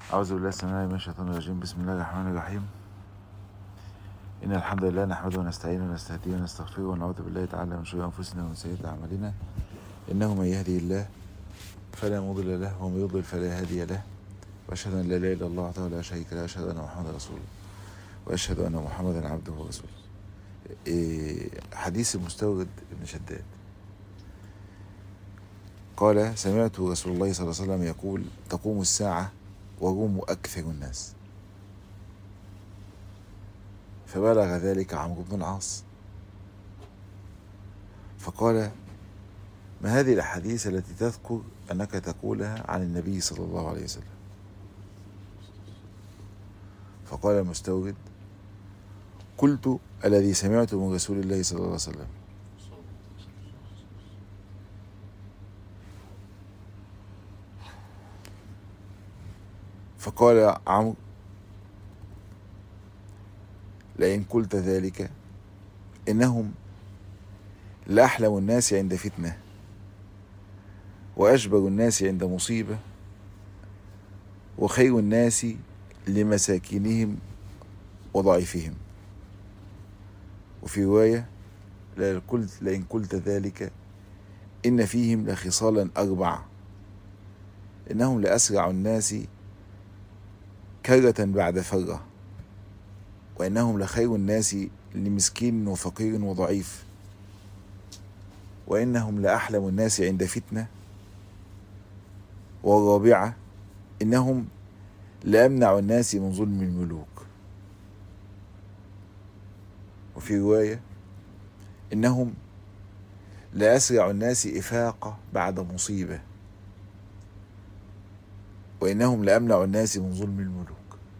أعوذ بالله السميع العليم من الشيطان الرجيم. بسم الله الرحمن الرحيم. إن الحمد لله نحمده ونستعينه ونستهديه ونستغفره ونعوذ بالله تعالى من شرور أنفسنا ومن سيئات أعمالنا. إنه من يهدي الله فلا مضل له ومن يضلل فلا هادي له، وأشهد أن لا إله إلا الله وحده لا شريك له، وأشهد أن محمدا رسول الله، وأشهد أن محمدا عبده ورسوله. حديث المستورد بن شداد قال: سمعت رسول الله صلى الله عليه وسلم يقول: تقوم الساعة وهم أكثر الناس. فبلغ ذلك عمرو بن العاص فقال: ما هذه الأحاديث التي تذكر أنك تقولها عن النبي صلى الله عليه وسلم؟ فقال المستورد: قلت: الذي سمعت من رسول الله صلى الله عليه وسلم. فقال عمرو: لئن قلت ذلك إنهم لأحلم الناس عند فتنة وأجبر الناس عند مصيبة وخير الناس لمساكينهم وضعيفهم. وفي رواية: لئن قلت ذلك إن فيهم لخصالا أربع: إنهم لأسرع الناس كرة بعد فرة، وإنهم لخير الناس لمسكين وفقير وضعيف، وإنهم لأحلم الناس عند فتنة، والرابعة: إنهم لأمنع الناس من ظلم الملوك. وفي رواية: إنهم لأسرع الناس إفاقة بعد مصيبة، وإنهم لأمنع الناس من ظلم الملوك.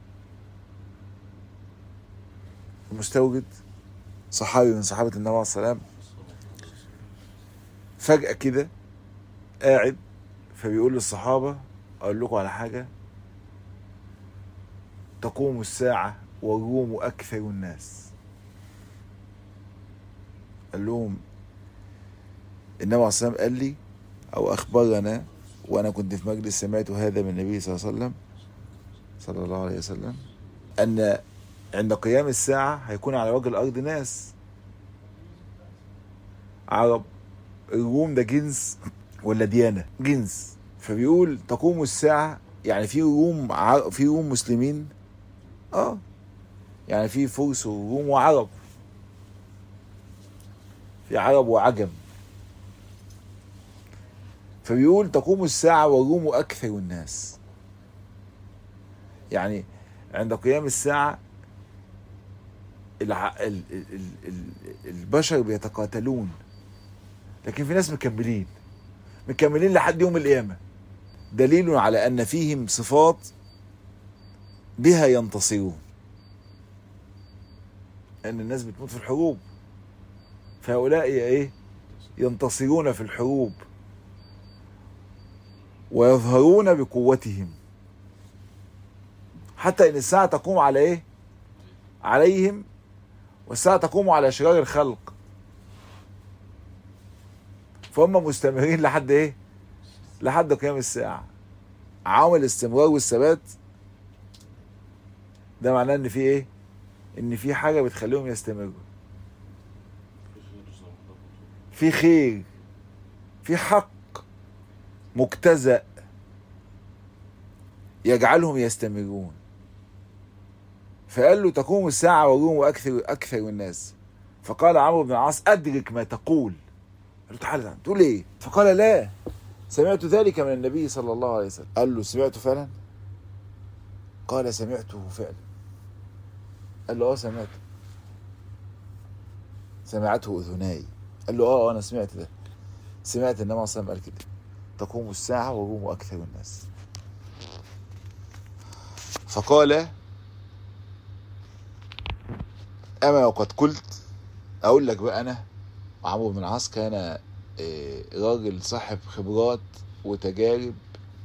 المستورد صحابي من صحابة النبي عليه الصلاة والسلام، فجأة كده قاعد فبيقول للصحابة: أقول لكم على حاجة، تقوم الساعة والروم أكثر الناس. قال لهم النبي عليه الصلاة والسلام قال لي أو أخبرنا، وأنا كنت في مجلس سمعت هذا من النبي صلى الله عليه وسلم صلى الله عليه وسلم، أن عند قيام الساعة هيكون على وجه الأرض ناس عرب. الروم ده جنس ولا ديانة؟ جنس. فبيقول تقوم الساعة، يعني في روم مسلمين، يعني في فرس وروم وعرب، في عرب وعجم. فبيقول تقوم الساعة والروم أكثر الناس، يعني عند قيام الساعة البشر بيتقاتلون، لكن في ناس مكملين لحد يوم القيامة، دليل على أن فيهم صفات بها ينتصرون. أن الناس بتموت في الحروب، فهؤلاء ينتصرون في الحروب ويظهرون بقوتهم، حتى إن الساعة تقوم على عليهم، والساعة تقوم على شرار الخلق، فهم مستمرين لحد قيام الساعة. عامل الاستمرار والثبات ده معناه ان في ان في حاجة بتخليهم يستمروا، في خير، في حق مجتزأ يجعلهم يستمرون. فقال له تقوم الساعة والروم أكثر الناس. فقال عمرو بن العاص: أدرك ما تقول. قال له: تعالى تقول إيه؟ فقال: لا، سمعت ذلك من النبي صلى الله عليه وسلم. قال له: سمعته فعلا؟ قال: سمعته فعلا. قال له: سمعته أذناي. قال له: أنا سمعت ده، سمعت النبي صلى الله عليه وسلم قال كده: تقوم الساعة والروم أكثر الناس. فقال: أما وقد قلت. أقول لك بقى، أنا عمرو بن العاص كان راجل صاحب خبرات وتجارب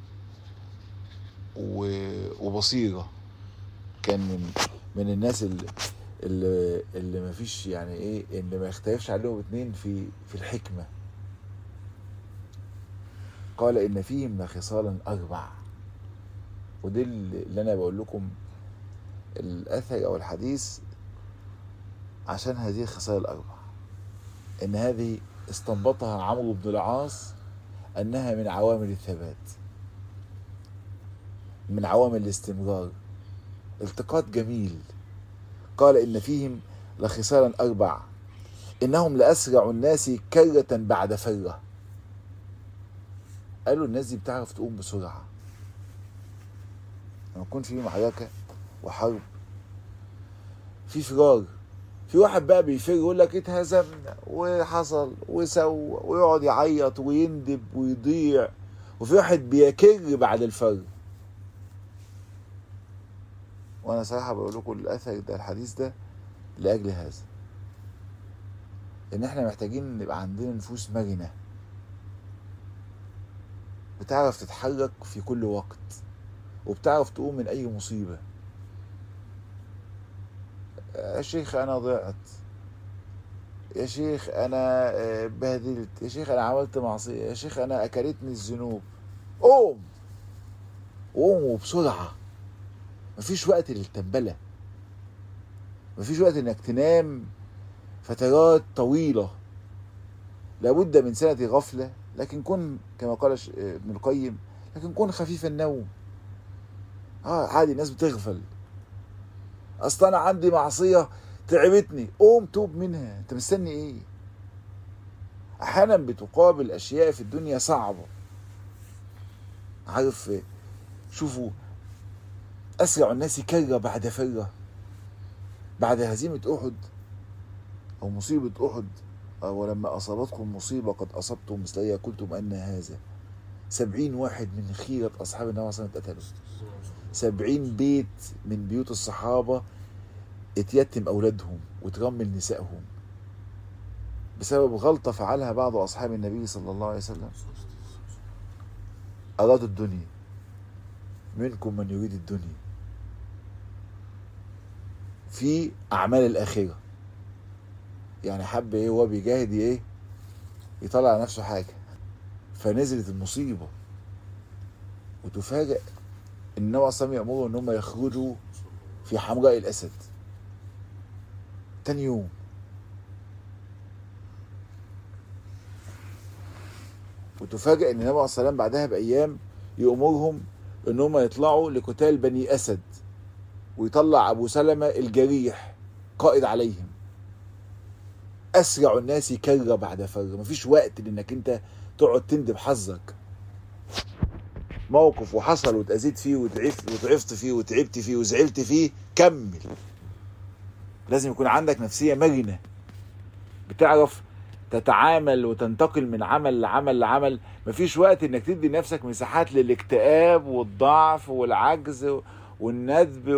وبصيرة، كان من الناس اللي ما فيش اللي ما يختلفش عليهم اتنين في الحكمة. قال: إن فيهم لخصالا أربع: ودي اللي انا بقول لكم الاثر او الحديث عشان هذه الخصال الاربع، ان هذه استنبطها عمرو بن العاص انها من عوامل الثبات، من عوامل الاستمرار. التقاط جميل. قال ان فيهم لخصالا اربع، انهم لاسرع الناس كرة بعد فرة. قالوا الناس دي بتعرف تقوم بسرعة. لما يكون في معركة وحرب في فرار، في واحد بقى بيفر يقول لك اتهزمنا وحصل وسوى ويقعد يعيط ويندب ويضيع، وفي واحد بيكر بعد الفر. وانا صراحة بقول لكم الاثر ده الحديث ده لاجل هذا، ان احنا محتاجين نبقى عندنا نفوس مرنة بتعرف تتحرك في كل وقت، وبتعرف تقوم من اي مصيبة. يا شيخ انا ضعت، يا شيخ انا بهدلت، يا شيخ انا عملت معصية، يا شيخ انا اكلتني الذنوب. قوم وبسرعة. مفيش وقت للتنبلة، مفيش وقت انك تنام فترات طويلة. لابد من سنة غفلة، لكن كن كما قال ابن القيم، لكن كن خفيف النوم. عادي، الناس بتغفل. اصلا انا عندي معصية تعبتني، قوم توب منها، انت مستني ايه؟ احيانا بتقابل اشياء في الدنيا صعبة. عارف، شوفوا اسرع الناس كرة بعد فرة. بعد هزيمة احد او مصيبة احد، ولما اصابتكم مصيبة قد اصبتم مثلها قلتم ان هذا. 70 واحد من خيرة اصحاب النبي صلى الله عليه وسلم اتقتلوا. 70 بيت من بيوت الصحابة اتيتم اولادهم وترمل نسائهم بسبب غلطة فعلها بعض اصحاب النبي صلى الله عليه وسلم. ارادوا الدنيا، منكم من يريد الدنيا في اعمال الاخرة. يعني حب ايه هو بيجاهد ايه يطلع على نفسه حاجة، فنزلت المصيبة وتفاجئ ان النبي صلى الله عليه وسلم يأمروا ان هم يخرجوا في حمراء الاسد تاني يوم. وتفاجئ ان النبي صلى الله عليه وسلم بعدها بايام يأمرهم ان هم يطلعوا لقتال بني اسد، ويطلع ابو سلمة الجريح قائد عليهم. اسرع الناس كرة بعد فر. مفيش وقت لانك انت تقعد تندب حظك. موقف وحصل واتأذيت فيه وضعفت فيه وتعبت فيه وزعلت فيه، كمل. لازم يكون عندك نفسية مرنة بتعرف تتعامل وتنتقل من عمل لعمل لعمل. مفيش وقت انك تدي نفسك مساحات للاكتئاب والضعف والعجز والندب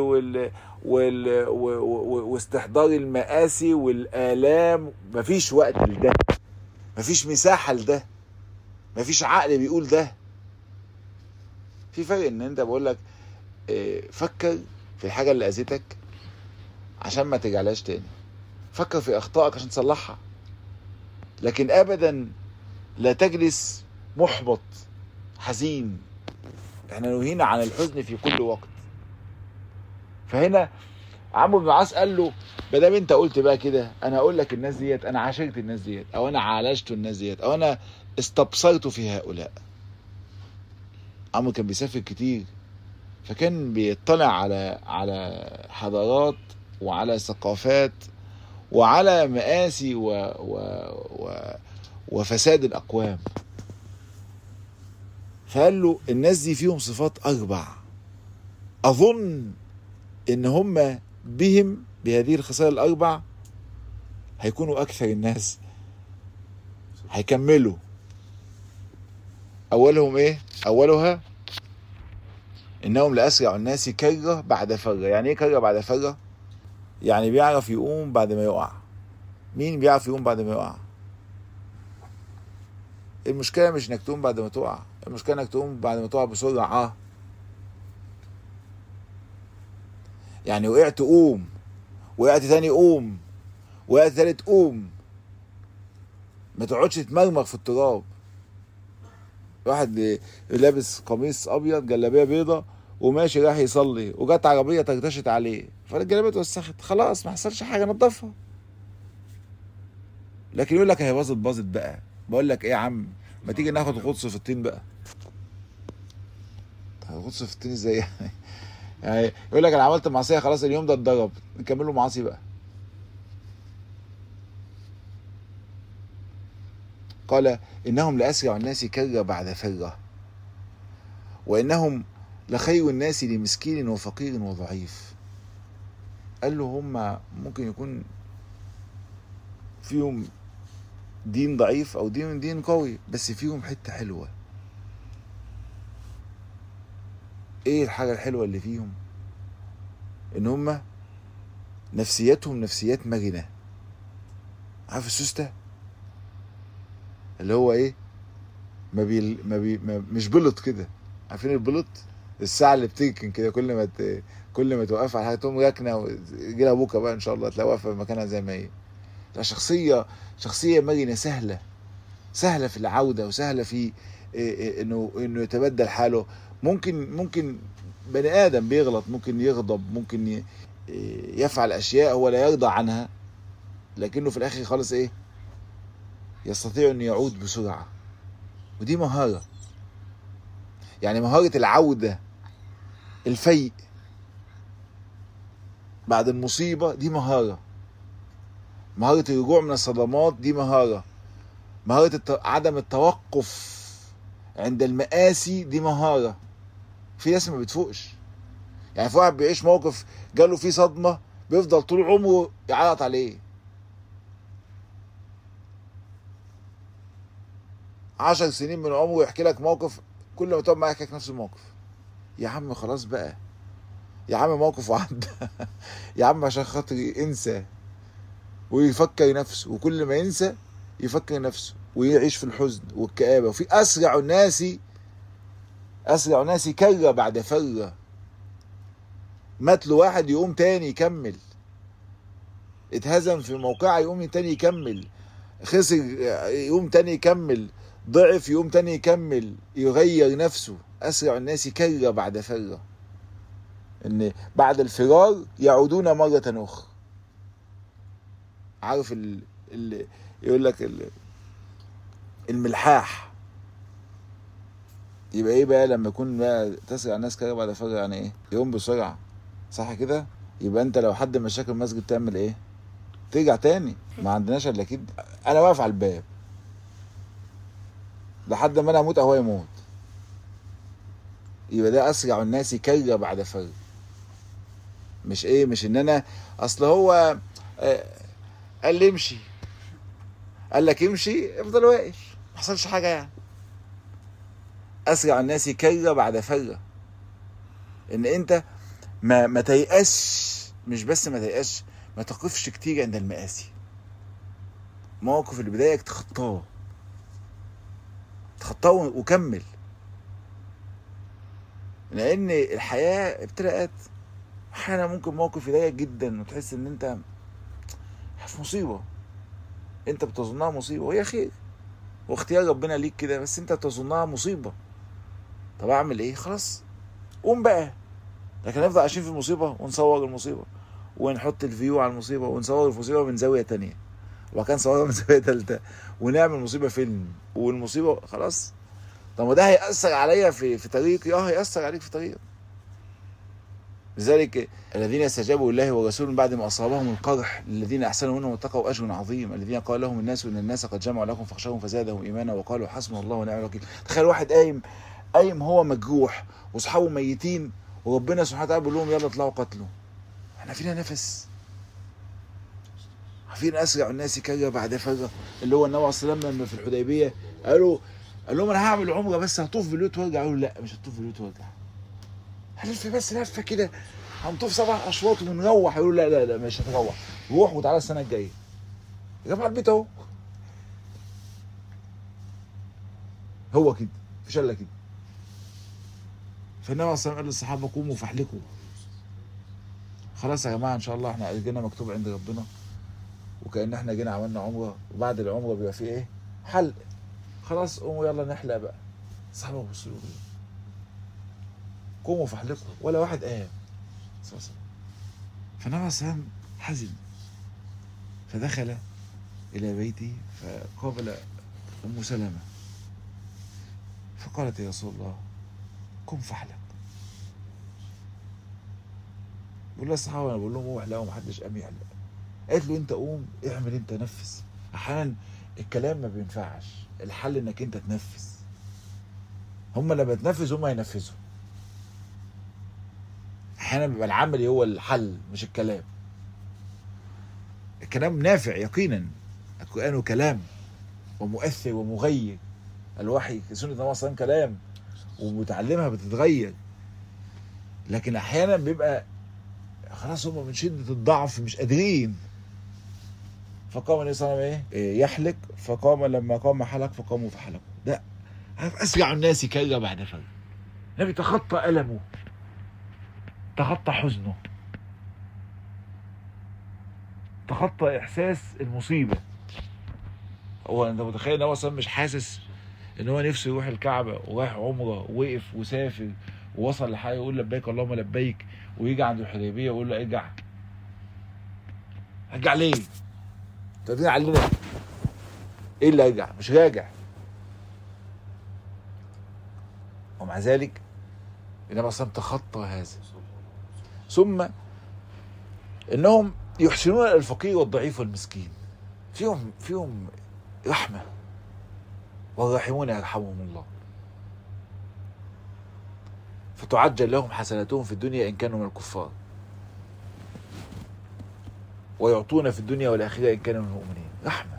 واستحضار المآسي والآلام. مفيش وقت لده، مفيش مساحة لده، مفيش عقل بيقول ده. في فرق ان انت بقول لك فكر في الحاجة اللي اذيتك عشان ما ترجعلهاش تاني، فكر في اخطائك عشان تصلحها، لكن ابدا لا تجلس محبط حزين. احنا نهينا عن الحزن في كل وقت. فهنا عمرو بن العاص قال له بدام انت قلت بقى كده، انا اقول لك الناس ديت انا عاشرت الناس ديت، او انا عالجت الناس ديت، او انا استبصرت في هؤلاء. عمرو كان بيسافر كتير، فكان بيطلع على حضارات وعلى ثقافات وعلى مآسي وفساد الأقوام. فقال له الناس دي فيهم صفات أربع، أظن إن هم بهم بهذه الخصال الأربع هيكونوا أكثر الناس، هيكملوا. أولهم إيه؟ أولها إنهم لأسرع الناس كرة بعد فرة. يعني إيه كرة بعد فرة؟ يعني بيعرف يقوم بعد ما يقع. مين بيعرف يقوم بعد ما يقع؟ المشكلة مش انك تقوم بعد ما تقع، المشكلة انك تقوم بعد ما تقع بسرعة. يعني وقعت قوم، وقعت تاني قوم، وقعت تالت قوم. ما تقعدش تمرمغ في التراب. واحد لابس قميص ابيض جلابيه بيضة وماشي راح يصلي وجت عربيه ترتشت عليه فالجلابيه اتوسخت، خلاص ما حصلش حاجه، نضفها. لكن يقول لك هي باظت بقى. بقول لك ايه يا عم، ما تيجي ناخد غطس في الطين بقى. غطس في الطين ازاي يعني؟ يعني يقول لك انا عملت معصيه خلاص اليوم ده اتضرب، نكمله معاصي بقى. قال انهم لاسرع الناس كر بعد فره، وانهم لخير الناس لمسكين وفقير وضعيف. قال له هم ممكن يكون فيهم دين ضعيف او دين قوي، بس فيهم حته حلوه. ايه الحاجه الحلوه اللي فيهم؟ ان هم نفسيتهم نفسيات مرنه. عارف السوسته اللي هو ايه؟ مش بلط كده. عارفين البلط؟ الساعه اللي بتركن كده، كل ما توقف على حاجه تقوم راكنه ويجي لها بكره بقى ان شاء الله تلاقيها واقفه في مكانها زي ما هي. لا، شخصيه مرنه، سهله في العوده، وسهله في انه يتبدل حاله. ممكن بني ادم بيغلط، ممكن يغضب، ممكن يفعل اشياء هو لا يرضى عنها، لكنه في الاخر خالص ايه؟ يستطيع ان يعود بسرعه. ودي مهاره، يعني مهاره العوده، الفيء بعد المصيبه دي مهاره الرجوع من الصدمات دي مهاره عدم التوقف عند المآسي دي مهاره. في ناس ما بتفوقش، يعني في واحد بيعيش موقف جاله فيه صدمه بيفضل طول عمره يعيط عليه. 10 سنين من عمره يحكي لك موقف، كل ما تقعد معاه يحكي لك نفس الموقف. يا عم خلاص بقى، يا عم موقف وعدى. يا عم عشان خاطري انسى ويفكر نفسه، وكل ما ينسى يفكر نفسه ويعيش في الحزن والكآبة. وفي أسرع الناس كر بعد فر. مات له واحد يقوم تاني يكمل، اتهزم في موقعه يقوم تاني يكمل، خسر يقوم تاني يكمل، ضعف يقوم تاني يكمل، يغير نفسه. أسرع الناس كر بعد فر، ان بعد الفرار يعودون مرة أخرى. عارف يقول لك الملحاح يبقى ايه بقى لما يكون بقى تسرع الناس كده بعد فجر؟ يعني ايه؟ يقوم بسرعة، صح كده؟ يبقى انت لو حد مشاكل المسجد تعمل ايه؟ ترجع تاني. ما عندناش الا كده. انا واقف على الباب لحد ما انا اموت او هو يموت. يبقى ده اسرع الناس كر بعد فجر. مش ان انا اصل هو قال لي امشي، قال لك امشي افضل واقف، ما حصلش حاجة يعني. أسرع الناس كر بعد فر. إن أنت ما تيأسش، مش بس ما تيأسش، ما تقفش كتير عند المآسي. موقف اللي بدايك تخطاه وكمل، لأن الحياة ابتلاءات. أحيانا ممكن موقف يضايقك جدا وتحس إن أنت في مصيبة، أنت بتظنها مصيبة وهي خير واختيار ربنا ليك كده، بس أنت بتظنها مصيبة. طب أعمل إيه؟ خلاص قوم بقى. لكن نفضل عايشين في المصيبة ونصور المصيبة ونحط الفيو على المصيبة ونصور المصيبة من زاوية تانية وكان صورها من زاوية تالتة ونعمل مصيبة فيلم والمصيبة خلاص. طب ما ده هيأثر عليا في طريقي؟ هيأثر عليك في طريقك. لذلك الذين استجابوا لله ورسوله من بعد ما أصابهم القرح للذين أحسنوا منهم واتقوا أجر عظيم الذين قال لهم الناس إن الناس قد جمعوا لكم فاخشوهم فزادهم إيمانا وقالوا حسبنا الله ونعم الوكيل. تخيل واحد قايم هو مجروح واصحابه ميتين وربنا سبحانه وتعالى بيقول لهم يلا اطلعوا قتلوا. احنا فينا نفس. عارفين اسرع الناس كر بعد فجر اللي هو النبي صلى الله عليه وسلم لما في الحديبيه قال لهم انا هعمل عمره بس هطوف بالبيوت وارجع. قالوا لا مش هتطوف بالبيوت وارجع، هنلف بس لفه كده، هنطوف 7 اشواط ونروح. يقولوا لا مش هتروح، روح وتعالى السنه الجايه. يا جماعه البيت اهو. هو كده مفيش الا كده. فالنبي صلى الله عليه وسلم قال للصحابه قوموا فاحلقوا. خلاص يا جماعه ان شاء الله احنا اجرنا مكتوب عند ربنا، وكأن احنا جينا عملنا عمره، وبعد العمره بيبقى فيه ايه؟ حلق. خلاص قوموا يلا نحلق بقى. الصحابه بصوا له قوموا فاحلقوا، ولا واحد قام صلى الله عليه وسلم. فالنبي صلى الله عليه وسلم حزن، فدخل إلى بيته فقابل أم سلمة فقالت: يا رسول الله قم فاحلق. بقول لها الصحابة، أنا بقول لهم قوم احلقوا، محدش قام يحلق. قالت له: أنت قوم اعمل، أنت نفذ. أحيانا الكلام ما بينفعش، الحل إنك أنت تنفذ. هم لما تنفذ هم ينفذوا. أحيانا بيبقى العمل هو الحل مش الكلام. الكلام نافع يقينا، القرآن كلام ومؤثر ومغير، الوحي سنة النبي صلى الله عليه وسلم كلام ومتعلمها بتتغير. لكن احيانا بيبقى خلاص هم من شدة الضعف مش قادرين. فقام النبي صلى الله عليه وسلم يحلق، فقام لما قام حلق فقاموا فحلقوا. ده اسرع الناس كرة بعد فرة. النبي تخطى ألمه، تخطى حزنه، تخطى احساس المصيبة. هو انت متخيل ان هو اصلا مش حاسس ان هو نفسه يروح الكعبة ورايح عمرة ووقف وسافر ووصل لحاجة يقول لبيك اللهم لبيك، ويجي عند الحديبية ويقول له ارجع. ارجع ليه؟ انت علينا ايه اللي ارجع؟ مش راجع. ومع ذلك النبي اصلا تخطى هذا. ثم انهم يحسنون الفقير والضعيف والمسكين، فيهم رحمة، والراحمون يرحمهم الله. فتعجل لهم حسناتهم في الدنيا إن كانوا من الكفار، ويعطون في الدنيا والآخرة إن كانوا من المؤمنين. رحمة،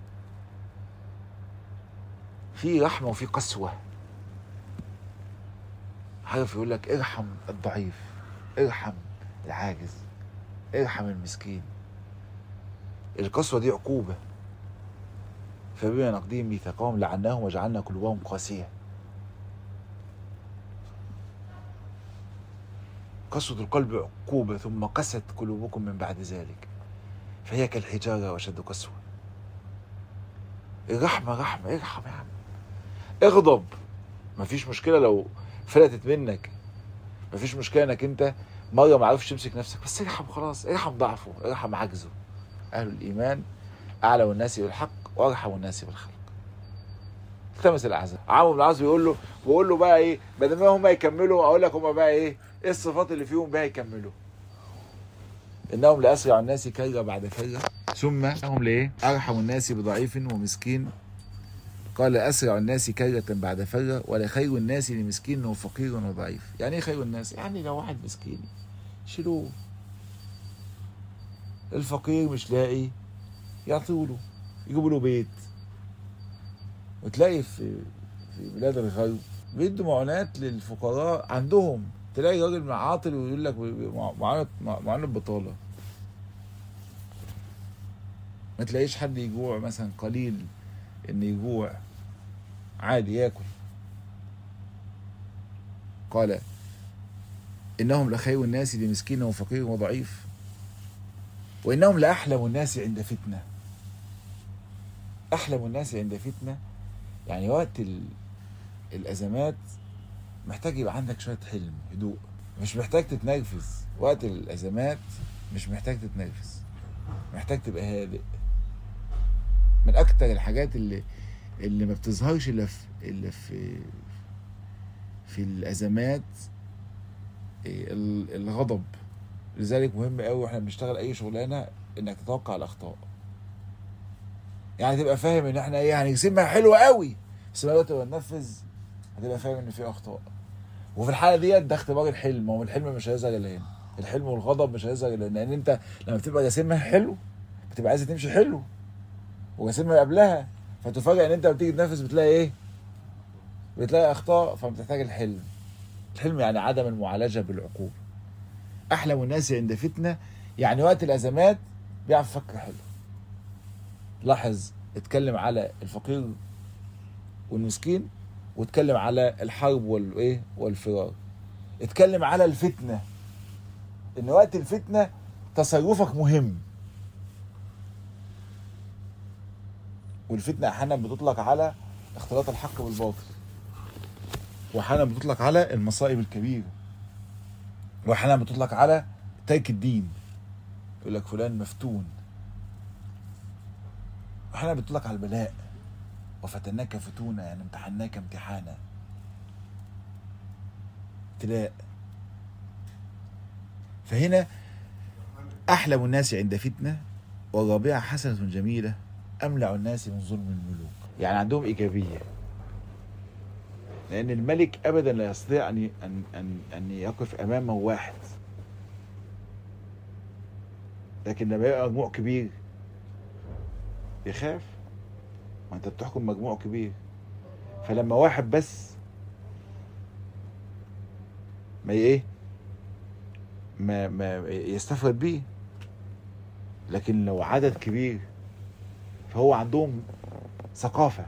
في رحمة وفي قسوة. عارف يقول لك ارحم الضعيف، ارحم العاجز، ارحم المسكين. القسوة دي عقوبة. فبما نقضيهم ميثاقهم لعناهم وجعلنا قلوبهم قاسية. قسوة القلب عقوبة، ثم قست قلوبكم من بعد ذلك فهي كالحجارة وأشد قسوة. الرحمة رحمة، ارحم يا عم. اغضب، مفيش مشكلة لو فلتت منك، مفيش مشكلة انك انت مرة ما عرفش تمسك نفسك، بس ارحم خلاص، ارحم ضعفه، ارحم عجزه. أهل الإيمان أعلم الناس بالحق وأرحم الناس بالخلق. التمس الأعزاء. عمرو بن العاص بيقول له بقى إيه، بدل ما هم يكملوا أقول لك هم بقى إيه الصفات اللي فيهم بقى يكملوا. إنهم لأسرع الناس كرة بعد كرة، ثم هم لإيه أرحم الناس بضعيف ومسكين. قال أسرع الناس كرة بعد فرة، ولا خير الناس لمسكين وفقير وضعيف. يعني إيه خير الناس؟ يعني لو واحد مسكين شيلوه، الفقير مش لاقي يعطوا له، يجيبوا له بيت. وتلاقي في بلاد الغرب بيدوا معونات للفقراء عندهم، تلاقي راجل عاطل ويقول لك معونة بطالة. ما تلاقيش حد يجوع مثلا، قليل ان يجوع، عادي ياكل. قال انهم لخير الناس لمسكين وفقير وضعيف، وانهم لاحلم الناس عند فتنة. احلم الناس عند فتنة يعني وقت الازمات محتاج يبقى عندك شوية حلم، هدوء، مش محتاج تتنرفز. وقت الازمات مش محتاج تتنرفز، محتاج تبقى هادئ. من اكتر الحاجات اللي ما بتظهرش الا في الازمات الغضب. لذلك مهم قوي واحنا بنشتغل اي شغلانه انك تتوقع الاخطاء. يعني تبقى فاهم ان احنا ايه هنقسمها حلوه قوي، بس لما تبقى تنفذ هتبقى فاهم ان في اخطاء. وفي الحاله ديت ده اختبار الحلم، والحلم مش هيظهر الا هنا. الحلم والغضب مش هيظهر الا هنا، لان انت لما بتبقى جاسمها حلو بتبقى عايزه تمشي حلو، وجاسمها قبلها، فتفاجئ ان انت بتيجي تنفذ بتلاقي ايه؟ بتلاقي اخطاء. فبتحتاج الحلم. الحلم يعني عدم المعالجه بالعقوبه. احلم الناس عند فتنه يعني وقت الازمات بيعرف يفكر حلو. لاحظ، اتكلم على الفقير والمسكين، واتكلم على الحرب والايه والفرار. اتكلم على الفتنه، ان وقت الفتنه تصرفك مهم. والفتنه احيانا بتطلق على اختلاط الحق بالباطل، واحيانا بتطلق على المصائب الكبيره. واحيانا بتطلق على ترك الدين، يقول لك فلان مفتون. واحيانا بتطلق على البلاء، وفتناك فتونة، يعني امتحناك امتحانا، ابتلاء. فهنا أحلم الناس عند فتنة، والرابعة حسنة جميلة، أملع الناس من ظلم الملوك. يعني عندهم إيجابية، لأن الملك أبدا لا يستطيع أن يقف أمامه واحد، لكن لما يبقى مجموع كبير يخاف، ما أنت بتحكم مجموع كبير. فلما واحد بس ما يستفرد بيه، لكن لو عدد كبير فهو عندهم ثقافة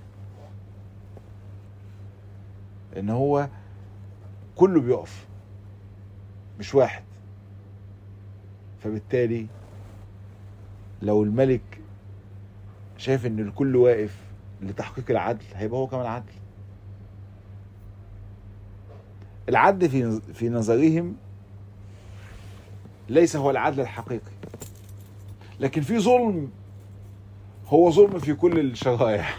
ان هو كله بيقف مش واحد. فبالتالي لو الملك شايف ان الكل واقف لتحقيق العدل، هيبقى هو كمان عدل. العدل في نظرهم ليس هو العدل الحقيقي، لكن في ظلم، هو ظلم في كل الشرائع،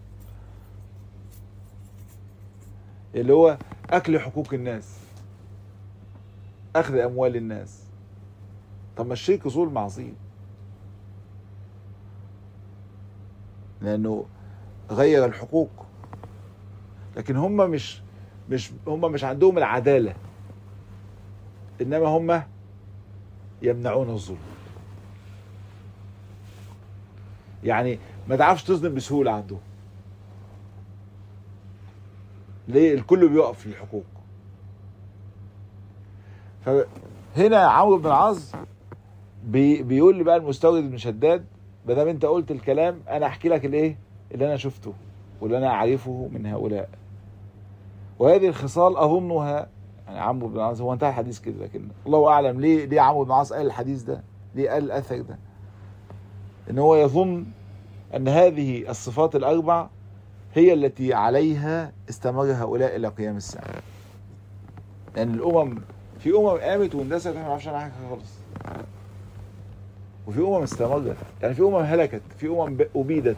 اللي هو أكل حقوق الناس، أخذ أموال الناس. طب ما الشرك ظلم عظيم، لأنه غير الحقوق، لكن هم مش عندهم العدالة، إنما هم يمنعون الظلم. يعني ما تعرفش تظلم بسهولة عندهم. ليه؟ الكل بيقف للحقوق. فهنا عمرو بن العاص بيقول لي بقى المستورد بن شداد: ما دام انت قلت الكلام، انا احكي لك الايه اللي انا شفته واللي انا اعرفه من هؤلاء. وهذه الخصال اظنها، يعني عمرو بن العاص هو انتهى الحديث كده، لكن الله اعلم ليه عمرو بن العاص قال الحديث ده، ليه قال الاثر ده، ان هو يظن ان هذه الصفات الاربع هي التي عليها استمر هؤلاء الى قيام الساعه. لان الامم، في قامت واندست احنا ما نعرفش عنها حاجه خالص، وفي استمرت، يعني في هلكت، في ابيدت.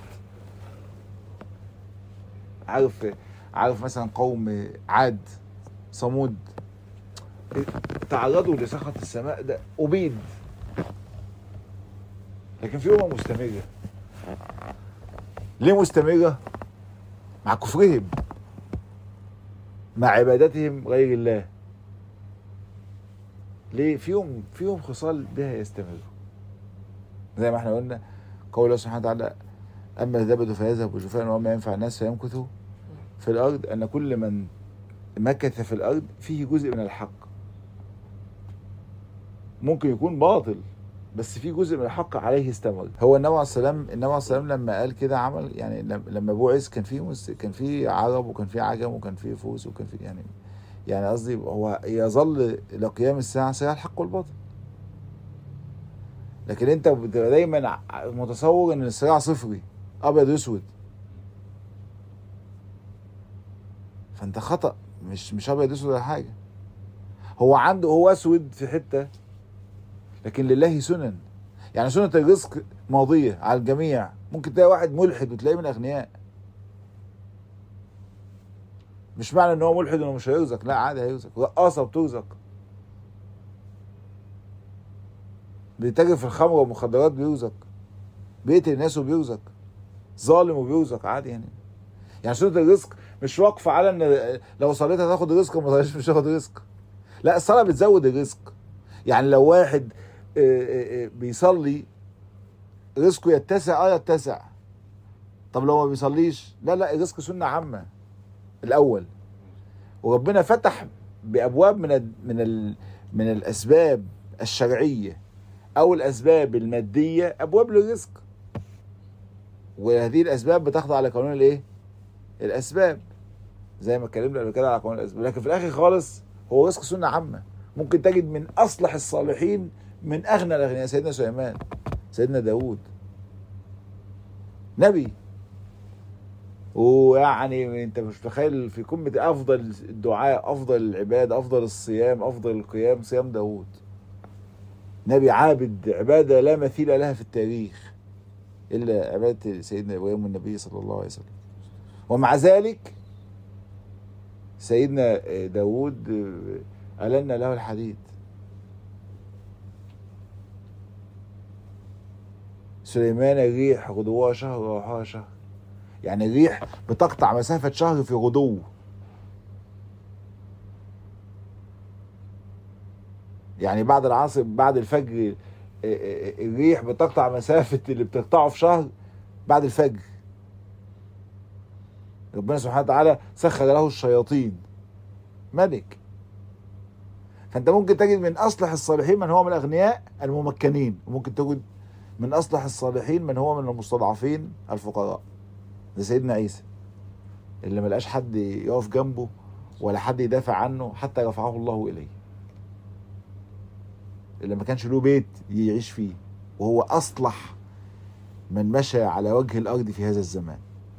عارف مثلا قوم عاد، صمود، تعرضوا لسخط السماء، ده ابيد. لكن في مستمره. ليه مستمره؟ مع كفرهم، مع عبادتهم غير الله. ليه؟ فيهم خصال بها يستمر، زي ما احنا قلنا قول الله سبحانه وتعالى: اما الزبد فيذهب جفاء وما ينفع الناس فيمكث في الارض. ان كل من مكث في الارض فيه جزء من الحق، ممكن يكون باطل بس في جزء من الحق عليه استمر. هو النبي عليه السلام لما قال كده عمل، يعني لما بعث كان في عرب وكان في عجم وكان في فوس وكان في يعني قصدي هو يظل الى قيام الساعه صراع الحق والباطل. لكن انت بتبقى دايما متصور ان الصراع صفري، ابيض واسود، فانت خطأ. مش ابيض واسود ولا حاجه، هو اسود في حته، لكن لله سنن. يعني سنة الرزق ماضية على الجميع. ممكن تلاقي واحد ملحد وتلاقيه من اغنياء، مش معنى ان هو ملحد انه مش هيرزق، لا عادي هيرزق. رقاصة بترزق، بيتاجر في الخمر والمخدرات بيرزق، بيقتل الناس وبيرزق، ظالم وبيرزق عادي. يعني سنة الرزق مش واقفة على ان لو صليت هتاخد رزق وما صليتش مش هتاخد رزق. لا، الصلاة بتزود الرزق. يعني لو واحد بيصلي رزقه يتسع، يتسع. طب لو ما بيصليش، لا الرزق سنة عامة الأول. وربنا فتح بأبواب من الأسباب الشرعية أو الأسباب المادية، أبواب للرزق، وهذه الأسباب بتخضع على قانون الإيه؟ الأسباب، زي ما اتكلمنا قبل كده على قانون الأسباب. لكن في الآخر خالص هو رزق سنة عامة. ممكن تجد من أصلح الصالحين من أغنى الأغنياء سيدنا سليمان، سيدنا داود، نبي ويعني انت مش متخيل في قمة افضل الدعاء، افضل العبادة، افضل الصيام، افضل القيام، صيام داود. نبي عابد عبادة لا مثيل لها في التاريخ الا عبادة سيدنا ابراهيم النبي صلى الله عليه وسلم. ومع ذلك سيدنا داود ألنا له الحديد. سليمان الريح غدوها شهر ورواحها شهر، يعني الريح بتقطع مسافة شهر في غدو. يعني بعد العصر بعد الفجر الريح بتقطع مسافة اللي بتقطعه في شهر بعد الفجر. ربنا سبحانه وتعالى سخر له الشياطين، ملك. فانت ممكن تجد من اصلح الصالحين من هو من الاغنياء الممكنين، وممكن تجد من اصلح الصالحين من هو من المستضعفين الفقراء، زي سيدنا عيسى اللي ما لقاش حد يقف جنبه ولا حد يدافع عنه حتى رفعه الله اليه، اللي ما كانش له بيت يعيش فيه، وهو اصلح من مشى على وجه الارض في هذا الزمان،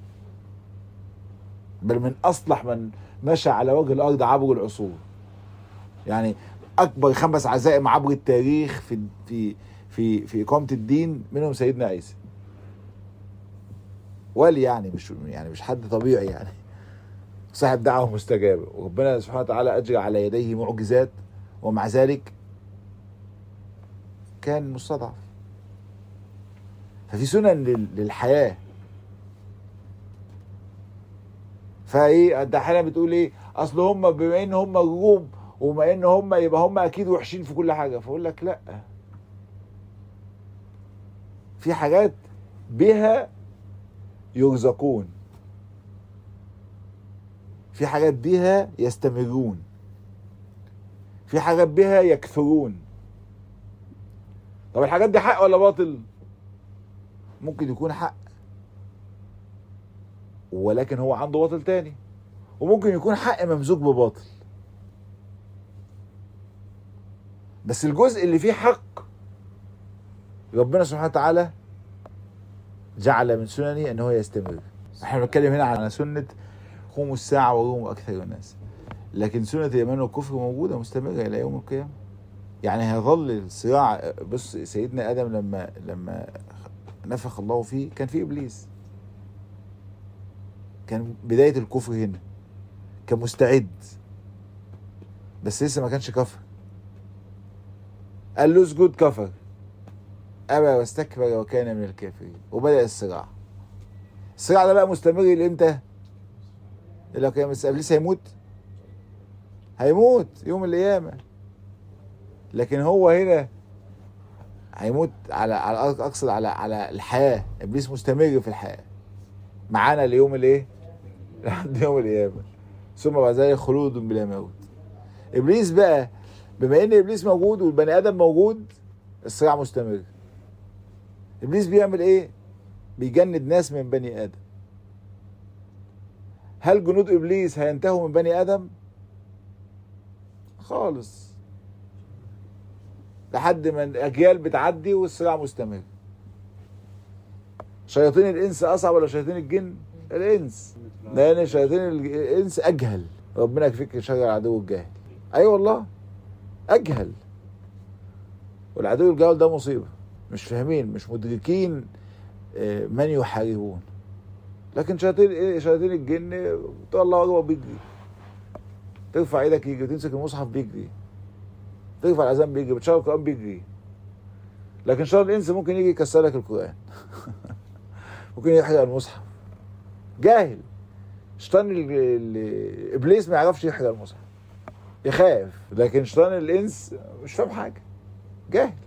بل من اصلح من مشى على وجه الارض عبر العصور. يعني اكبر 5 عزائم عبر التاريخ في اقامه الدين منهم سيدنا عيسى. ولي يعني مش حد طبيعي، يعني صاحب دعوه مستجابه، وربنا سبحانه وتعالى اجرى على يديه معجزات، ومع ذلك كان مستضعف. ففي سنن للحياه. فايه انت احيانا بتقول ايه؟ اصل هم بما ان هم الروم وبما ان هم يبقى هم اكيد وحشين في كل حاجه. فاقول لك لا، في حاجات بها يرزقون، في حاجات بها يستمرون، في حاجات بها يكثرون. طب الحاجات دي حق ولا باطل؟ ممكن يكون حق ولكن هو عنده باطل تاني، وممكن يكون حق ممزوج بباطل. بس الجزء اللي فيه حق ربنا سبحانه وتعالى جعل من سننه ان هو يستمر. احنا بنتكلم هنا عن سنة قوموا الساعة وقوموا اكثر الناس، لكن سنة الايمان والكفر موجودة مستمرة الى يوم القيامة. يعني هيظل الصراع. بص سيدنا ادم لما نفخ الله فيه كان فيه ابليس، كان بداية الكفر هنا، كان مستعد بس لسه ما كانش كفر. قال له اسجد، كفر، أبى واستكبر وكان من الكافرين، وبدأ الصراع. الصراع ده بقى مستمر لإمتى؟ إلى قيام الساعة. إبليس هيموت يوم القيامة، لكن هو هنا هيموت على أقصد على الحياة. إبليس مستمر في الحياة معانا ليوم الإيه؟ لحد يوم القيامة، ثم بعد ذلك خلود بلا موت. إبليس بقى بما إن إبليس موجود والبني آدم موجود، الصراع مستمر. إبليس بيعمل إيه؟ بيجند ناس من بني آدم. هل جنود إبليس هينتهوا من بني آدم؟ خالص، لحد ما الأجيال بتعدي والصراع مستمر. شياطين الإنس أصعب ولا شياطين الجن؟ الإنس، لأن شياطين الإنس أجهل. ربنا يكفيك شر العدو الجاهل. أيوة والله أجهل، والعدو الجاهل ده مصيبة. مش فاهمين، مش مدركين من يحاربون. لكن شياطين الجن تقول الله أكبر بيجري، ترفع ايدك يجري، تمسك المصحف بيجري، ترفع الأذان بيجري، بتشغل القرآن بيجري. لكن شيطان الإنس ممكن يجي يكسر لك القرآن ممكن يحرق المصحف. جاهل. شيطان إبليس ما يعرفش يحرق المصحف، يخاف. لكن شيطان الإنس مش فاهم حاجة، جاهل.